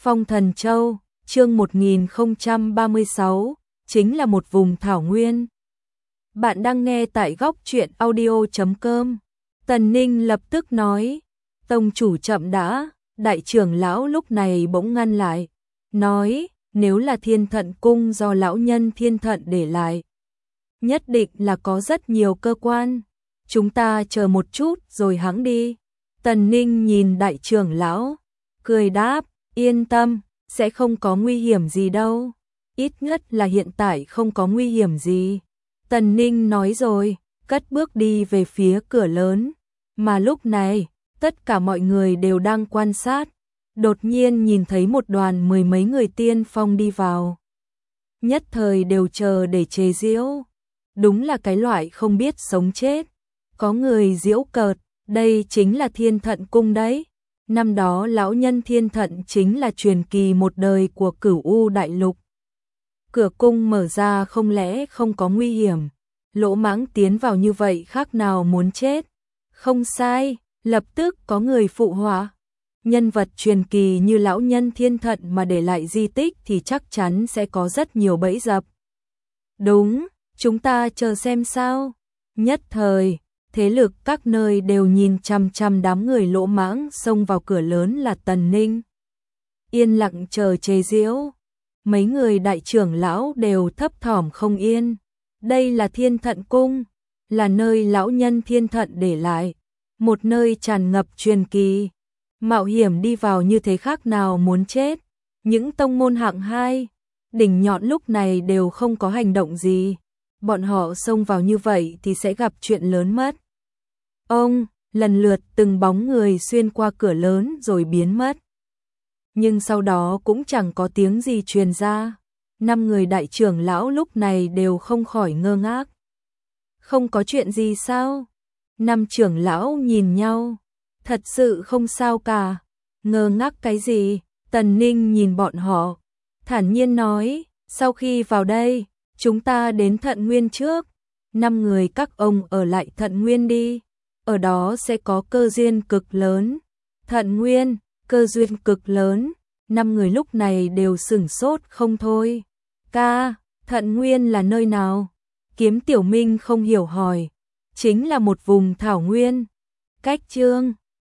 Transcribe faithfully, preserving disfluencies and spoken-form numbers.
Phong Thần Châu, chương một nghìn không trăm ba mươi sáu, chính là một vùng thảo nguyên. Bạn đang nghe tại góc truyện audio chấm com. Tần Ninh lập tức nói, tông chủ chậm đã, đại trưởng lão lúc này bỗng ngăn lại, nói, nếu là Thiên Thận Cung do lão nhân Thiên Thận để lại, nhất định là có rất nhiều cơ quan, chúng ta chờ một chút rồi hẵng đi. Tần Ninh nhìn đại trưởng lão, cười đáp, yên tâm, sẽ không có nguy hiểm gì đâu, ít nhất là hiện tại không có nguy hiểm gì. Tần Ninh nói rồi, cất bước đi về phía cửa lớn, mà lúc này, tất cả mọi người đều đang quan sát, đột nhiên nhìn thấy một đoàn mười mấy người tiên phong đi vào. Nhất thời đều chờ để chế giễu, đúng là cái loại không biết sống chết. Có người giễu cợt, đây chính là Thiên Thận Cung đấy. Năm đó lão nhân Thiên Thận chính là truyền kỳ một đời của Cửu U Đại Lục. Cửa cung mở ra không lẽ không có nguy hiểm, lỗ mãng tiến vào như vậy khác nào muốn chết. Không sai, lập tức có người phụ họa. Nhân vật truyền kỳ như lão nhân Thiên Thận mà để lại di tích thì chắc chắn sẽ có rất nhiều bẫy dập. Đúng, chúng ta chờ xem sao. Nhất thời, thế lực các nơi đều nhìn chằm chằm đám người lỗ mãng xông vào cửa lớn là Tần Ninh. Yên lặng chờ chế giễu, mấy người đại trưởng lão đều thấp thỏm không yên. Đây là Thiên Thận Cung, là nơi lão nhân Thiên Thận để lại, một nơi tràn ngập truyền kỳ. Mạo hiểm đi vào như thế khác nào muốn chết. Những tông môn hạng hai, đỉnh nhọn lúc này đều không có hành động gì. Bọn họ xông vào như vậy thì sẽ gặp chuyện lớn mất. Ông, lần lượt từng bóng người xuyên qua cửa lớn rồi biến mất. Nhưng sau đó cũng chẳng có tiếng gì truyền ra. Năm người đại trưởng lão lúc này đều không khỏi ngơ ngác. Không có chuyện gì sao? Năm trưởng lão nhìn nhau. Thật sự không sao cả. Ngơ ngác cái gì? Tần Ninh nhìn bọn họ, thản nhiên nói, sau khi vào đây, chúng ta đến Thận Nguyên trước. Năm người các ông ở lại Thận Nguyên đi. Ở đó sẽ có cơ duyên cực lớn. Thận Nguyên, cơ duyên cực lớn. Năm người lúc này đều sửng sốt không thôi. Ca, Thận Nguyên là nơi nào? Kiếm Tiểu Minh không hiểu hỏi. Chính là một vùng thảo nguyên. Cách Chương